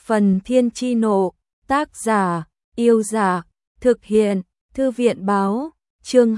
Phần Thiên Chi Nộ, tác giả, Yêu Dạ, thực hiện, Thư viện báo, chương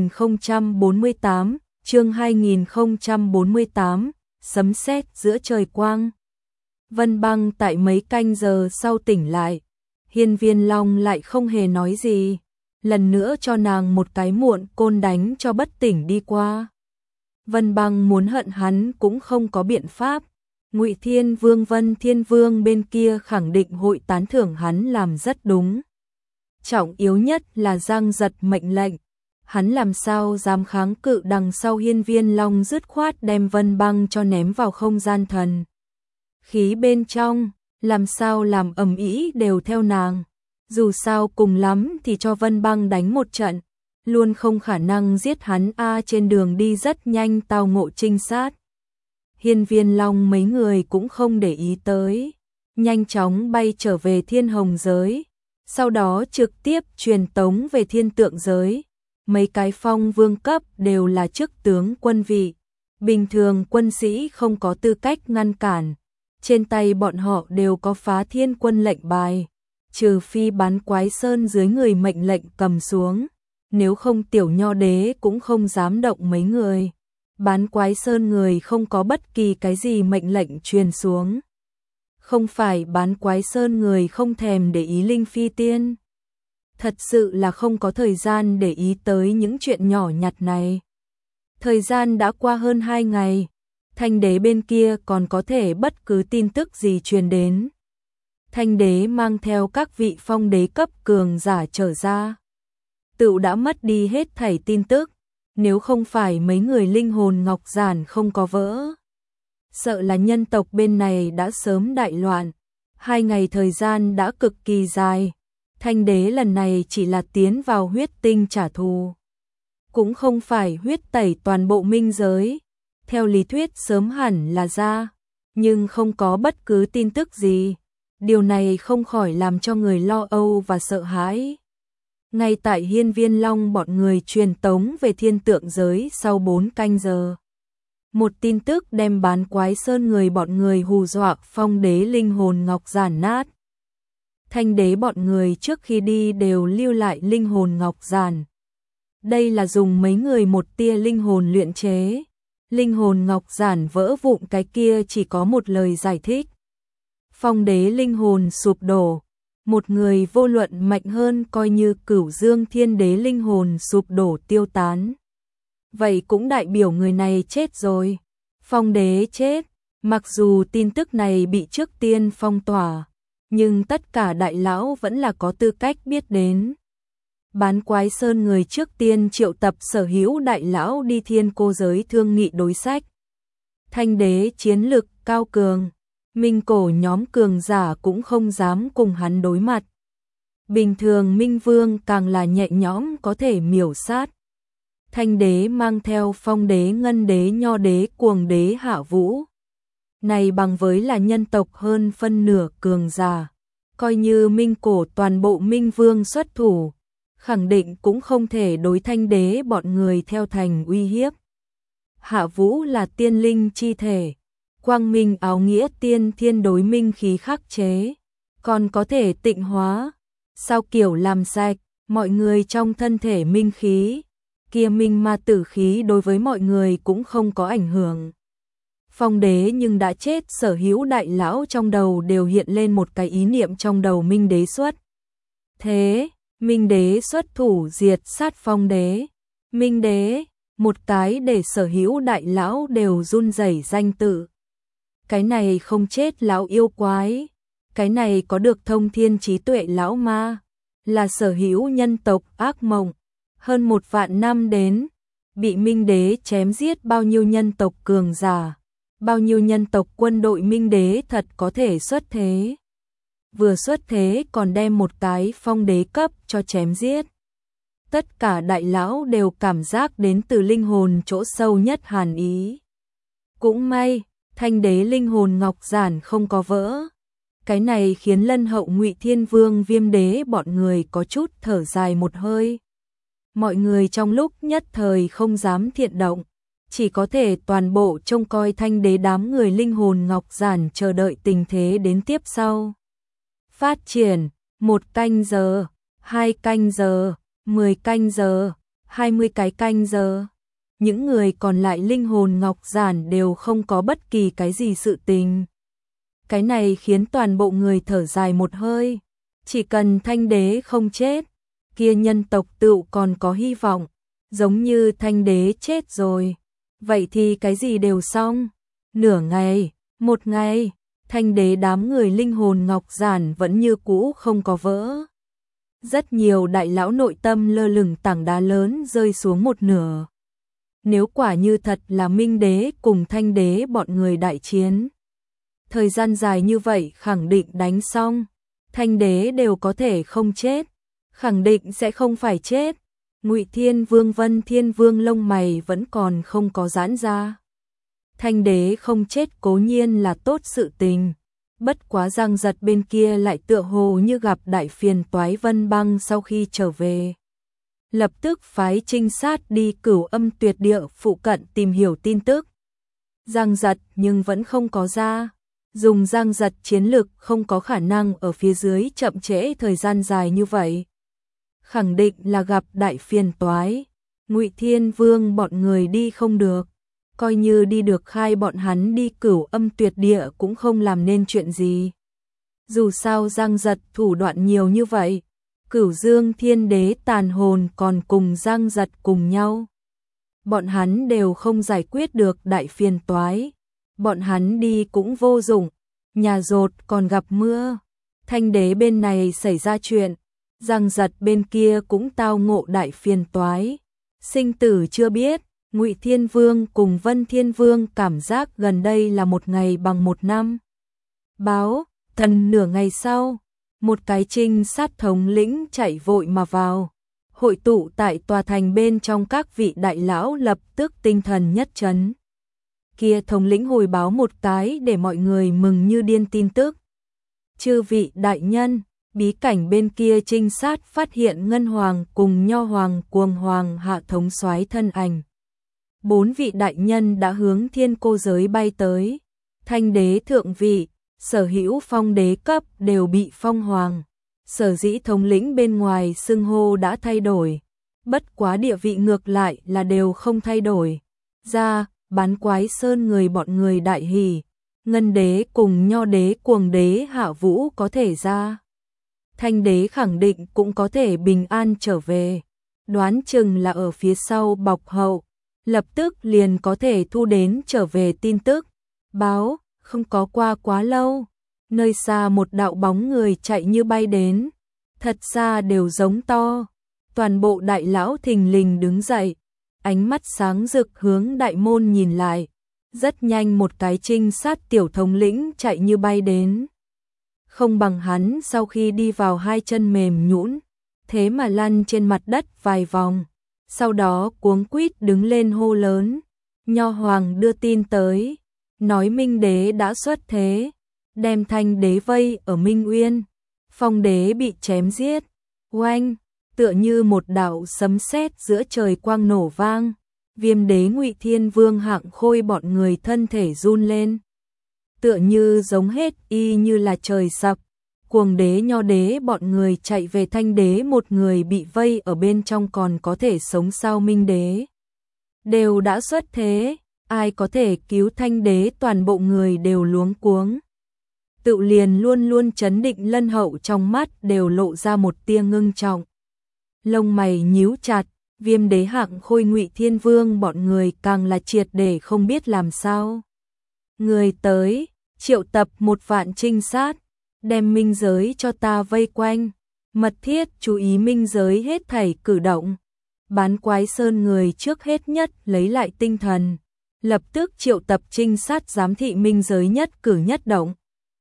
2048, sấm sét giữa trời quang. Vân Băng tại mấy canh giờ sau tỉnh lại, Hiên Viên Long lại không hề nói gì, lần nữa cho nàng một cái muộn côn đánh cho bất tỉnh đi qua. Vân Băng muốn hận hắn cũng không có biện pháp. Ngụy Thiên Vương Vân Thiên Vương bên kia khẳng định hội tán thưởng hắn làm rất đúng. Trọng yếu nhất là giang giật mệnh lệnh. Hắn làm sao dám kháng cự, đằng sau Hiên Viên Long dứt khoát đem Vân Băng cho ném vào không gian thần khí bên trong, làm sao làm ầm ĩ đều theo nàng. Dù sao cùng lắm thì cho Vân Băng đánh một trận, luôn không khả năng giết hắn trên đường đi rất nhanh tao ngộ trinh sát. Hiên Viên Long mấy người cũng không để ý tới, nhanh chóng bay trở về Thiên Hồng giới, sau đó trực tiếp truyền tống về Thiên Tượng giới. Mấy cái phong vương cấp đều là chức tướng quân vị, bình thường quân sĩ không có tư cách ngăn cản, trên tay bọn họ đều có phá thiên quân lệnh bài, trừ phi Bán Quái Sơn dưới người mệnh lệnh cầm xuống, nếu không Tiểu Nho Đế cũng không dám động mấy người. Bán Quái Sơn người không có bất kỳ cái gì mệnh lệnh truyền xuống. Không phải Bán Quái Sơn người không thèm để ý Linh Phi Tiên, thật sự là không có thời gian để ý tới những chuyện nhỏ nhặt này. Thời gian đã qua hơn 2 ngày, Thanh Đế bên kia còn có thể bất cứ tin tức gì truyền đến. Thanh Đế mang theo các vị phong đế cấp cường giả trở ra, tựu đã mất đi hết thảy tin tức. Nếu không phải mấy người linh hồn ngọc giản không có vỡ, sợ là nhân tộc bên này đã sớm đại loạn. 2 ngày thời gian đã cực kỳ dài. Thanh Đế lần này chỉ là tiến vào huyết tinh trả thù, cũng không phải huyết tẩy toàn bộ minh giới. Theo lý thuyết sớm hẳn là ra, nhưng không có bất cứ tin tức gì. Điều này không khỏi làm cho người lo âu và sợ hãi. Ngay tại Hiên Viên Long bọn người truyền tống về Thiên Tượng giới sau 4 canh giờ, một tin tức đem Bán Quái Sơn người bọn người hù dọa phong đế linh hồn ngọc giản nát. Thanh Đế bọn người trước khi đi đều lưu lại linh hồn ngọc giản. Đây là dùng mấy người một tia linh hồn luyện chế. Linh hồn ngọc giản vỡ vụn cái kia chỉ có một lời giải thích. Phong đế linh hồn sụp đổ. Một người vô luận mạnh hơn coi như Cửu Dương Thiên Đế linh hồn sụp đổ tiêu tán. Vậy cũng đại biểu người này chết rồi. Phong đế chết. Mặc dù tin tức này bị trước tiên phong tỏa, nhưng tất cả đại lão vẫn là có tư cách biết đến. Bán Quái Sơn người trước tiên triệu tập sở hữu đại lão đi Thiên Cô giới thương nghị đối sách. Thanh Đế chiến lực cao cường, Minh cổ nhóm cường giả cũng không dám cùng hắn đối mặt. Bình thường Minh Vương càng là nhẹ nhõm có thể miểu sát. Thanh Đế mang theo Phong Đế, Ngân Đế, Nho Đế, Cuồng Đế, Hạ Vũ. Này bằng với là nhân tộc hơn phân nửa cường giả. Coi như Minh cổ toàn bộ Minh Vương xuất thủ, khẳng định cũng không thể đối Thanh Đế bọn người theo thành uy hiếp. Hạ Vũ là tiên linh chi thể, quang minh áo nghĩa tiên thiên đối minh khí khắc chế, còn có thể tịnh hóa, sao kiểu làm sạch mọi người trong thân thể minh khí, kia minh ma tử khí đối với mọi người cũng không có ảnh hưởng. Phong Đế nhưng đã chết, sở hữu đại lão trong đầu đều hiện lên một cái ý niệm trong đầu Minh Đế xuất. Thế, Minh Đế xuất thủ diệt sát Phong Đế. Minh Đế, một cái để sở hữu đại lão đều run rẩy danh tự. Cái này không chết lão yêu quái, cái này có được thông thiên trí tuệ lão ma, là sở hữu nhân tộc ác mộng. Hơn 1 vạn năm đến, bị Minh Đế chém giết bao nhiêu nhân tộc cường giả, bao nhiêu nhân tộc quân đội Minh Đế thật có thể xuất thế. Vừa xuất thế còn đem một cái phong đế cấp cho chém giết. Tất cả đại lão đều cảm giác đến từ linh hồn chỗ sâu nhất hàn ý. Cũng may, Thanh Đế linh hồn ngọc giản không có vỡ. Cái này khiến Lân Hậu, Ngụy Thiên Vương, Viêm Đế bọn người có chút thở dài một hơi. Mọi người trong lúc nhất thời không dám thiện động, chỉ có thể toàn bộ trông coi Thanh Đế đám người linh hồn ngọc giản chờ đợi tình thế đến tiếp sau. phát triển, 1 canh giờ, 2 canh giờ, 10 canh giờ, 20 cái canh giờ. Những người còn lại linh hồn ngọc giản đều không có bất kỳ cái gì sự tình. Cái này khiến toàn bộ người thở dài một hơi. Chỉ cần Thanh đế không chết, kia nhân tộc tựu còn có hy vọng. Giống như Thanh đế chết rồi, vậy thì cái gì đều xong. Nửa ngày, 1 ngày, Thanh đế đám người linh hồn ngọc giản vẫn như cũ không có vỡ. Rất nhiều đại lão nội tâm lơ lửng tảng đá lớn rơi xuống một nửa. Nếu quả như thật là Minh đế cùng Thanh đế bọn người đại chiến, thời gian dài như vậy khẳng định đánh xong, Thanh đế đều có thể không chết, khẳng định sẽ không phải chết. Ngụy Thiên Vương Vân Thiên Vương lông mày vẫn còn không có giãn ra. Thanh đế không chết cố nhiên là tốt sự tình, bất quá Giang Giật bên kia lại tựa hồ như gặp đại phiền toái. Vân Băng sau khi trở về, lập tức phái trinh sát đi Cửu Âm Tuyệt Địa phụ cận tìm hiểu tin tức. Giang Giật nhưng vẫn không có ra. Dùng Giang Giật chiến lực không có khả năng ở phía dưới chậm trễ thời gian dài như vậy. Khẳng định là gặp đại phiền toái. Ngụy Thiên Vương bọn người đi không được, coi như đi được khai bọn hắn đi Cửu Âm Tuyệt Địa cũng không làm nên chuyện gì. Dù sao Giang Giật thủ đoạn nhiều như vậy, Cửu Dương Thiên Đế tàn hồn còn cùng Giang Giật cùng nhau. Bọn hắn đều không giải quyết được đại phiền toái. Bọn hắn đi cũng vô dụng, nhà rột còn gặp mưa. Thanh đế bên này xảy ra chuyện, Giang Giật bên kia cũng tao ngộ đại phiền toái. Sinh tử chưa biết, Ngụy Thiên Vương cùng Vân Thiên Vương cảm giác gần đây là 1 ngày bằng 1 năm. Báo, thần nửa ngày sau, một cái trinh sát thống lĩnh chạy vội mà vào. Hội tụ tại tòa thành bên trong các vị đại lão lập tức tinh thần nhất trấn. Kia thống lĩnh hồi báo một cái để mọi người mừng như điên tin tức. Chư vị đại nhân, bí cảnh bên kia trinh sát phát hiện Ngân Hoàng cùng Nho Hoàng Cuồng Hoàng hạ thống soái thân ảnh. 4 vị đại nhân đã hướng Thiên Cô giới bay tới. Thanh đế thượng vị, sở hữu phong đế cấp đều bị phong hoàng. Sở dĩ thống lĩnh bên ngoài xưng hô đã thay đổi, bất quá địa vị ngược lại là đều không thay đổi. Ra, Bán Quái Sơn người bọn người đại hỉ, Ngân đế cùng Nho đế Cuồng đế hạ vũ có thể ra. Thanh đế khẳng định cũng có thể bình an trở về, đoán chừng là ở phía sau bọc hậu, lập tức liền có thể thu đến trở về tin tức. Báo, không có qua quá lâu, nơi xa một đạo bóng người chạy như bay đến, thật xa đều giống to. Toàn bộ đại lão thình lình đứng dậy, ánh mắt sáng rực hướng đại môn nhìn lại. Rất nhanh một cái trinh sát tiểu thống lĩnh chạy như bay đến. Không bằng hắn sau khi đi vào 2 chân mềm nhũn, thế mà lăn trên mặt đất vài vòng. Sau đó cuống quýt đứng lên hô lớn. Nho Hoàng đưa tin tới, nói Minh đế đã xuất thế, đem Thanh đế vây ở Minh Uyên. Phong đế bị chém giết. Oanh, tựa như một đạo sấm sét giữa trời quang nổ vang. Viêm đế Ngụy Thiên Vương Hạng Khôi bọn người thân thể run lên. Tựa như giống hết y như là trời sập. Cuồng đế Nho đế bọn người chạy về Thanh đế, một người bị vây ở bên trong còn có thể sống sao? Minh đế đều đã xuất thế, ai có thể cứu Thanh đế? Toàn bộ người đều luống cuống. Tự liền luôn luôn trấn định Lân Hậu trong mắt đều lộ ra một tia ngưng trọng. Lông mày nhíu chặt, Viêm đế Hạng Khôi Ngụy Thiên Vương bọn người càng là triệt để không biết làm sao. Người tới, triệu tập 1 vạn trinh sát, đem minh giới cho ta vây quanh, mật thiết chú ý minh giới hết thảy cử động. Bán Quái Sơn người trước hết nhất lấy lại tinh thần, lập tức triệu tập trinh sát giám thị minh giới nhất cử nhất động.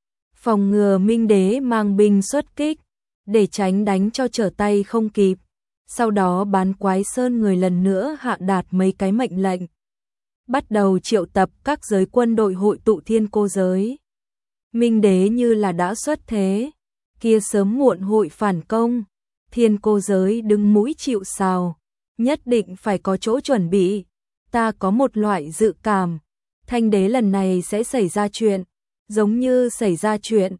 Phòng ngừa Minh đế mang binh xuất kích, để tránh đánh cho trở tay không kịp. Sau đó Bán Quái Sơn người lần nữa hạ đạt mấy cái mệnh lệnh. Bắt đầu triệu tập các giới quân đội hội tụ Thiên Cô giới. Minh đế như là đã xuất thế, kia sớm muộn hội phản công. Thiên Cô giới đứng mũi chịu sào, nhất định phải có chỗ chuẩn bị. Ta có một loại dự cảm, Thanh đế lần này sẽ xảy ra chuyện, giống như xảy ra chuyện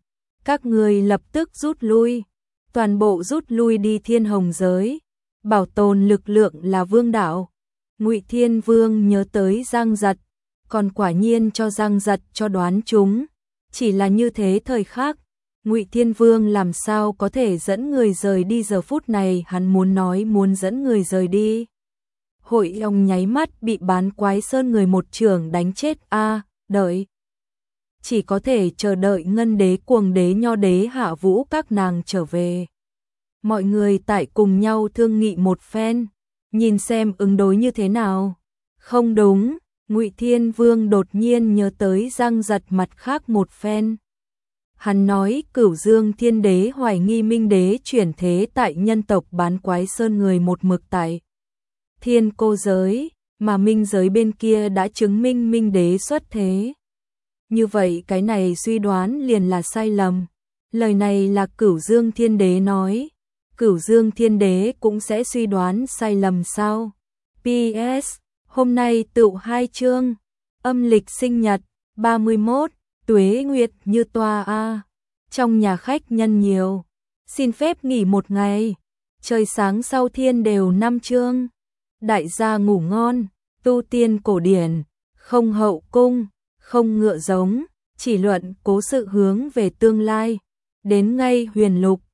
các ngươi lập tức rút lui, toàn bộ rút lui đi Thiên Hồng giới, bảo tồn lực lượng là vương đạo. Ngụy Thiên Vương nhớ tới Giang Giật, còn quả nhiên cho Giang Giật cho đoán chúng, chỉ là như thế thời khắc, Ngụy Thiên Vương làm sao có thể dẫn người rời đi giờ phút này, hắn muốn nói muốn dẫn người rời đi. Hội ông nháy mắt bị Bán Quái Sơn người một chưởng đánh chết a, đợi. Chỉ có thể chờ đợi Ngân Đế, Cuồng Đế, Nho Đế, Hạ Vũ các nàng trở về. Mọi người tại cùng nhau thương nghị một phen, nhìn xem ứng đối như thế nào. Không đúng, Ngụy Thiên Vương đột nhiên nhớ tới Giang Giật mặt khác một phen. Hắn nói Cửu Dương Thiên Đế hoài nghi Minh Đế chuyển thế tại nhân tộc Bán Quái Sơn người một mực tại Thiên Cô giới, mà Minh giới bên kia đã chứng minh Minh Đế xuất thế. Như vậy cái này suy đoán liền là sai lầm. Lời này là Cửu Dương Thiên Đế nói. Cửu Dương Thiên Đế cũng sẽ suy đoán sai lầm sao? PS, hôm nay tựu 2 chương, âm lịch sinh nhật, 31, tuế nguyệt như toa a. Trong nhà khách nhân nhiều, xin phép nghỉ một ngày, trời sáng sau thiên đều 5 chương. Đại gia ngủ ngon, tu tiên cổ điển, không hậu cung, không ngựa giống, chỉ luận cố sự hướng về tương lai, đến ngay huyền lục.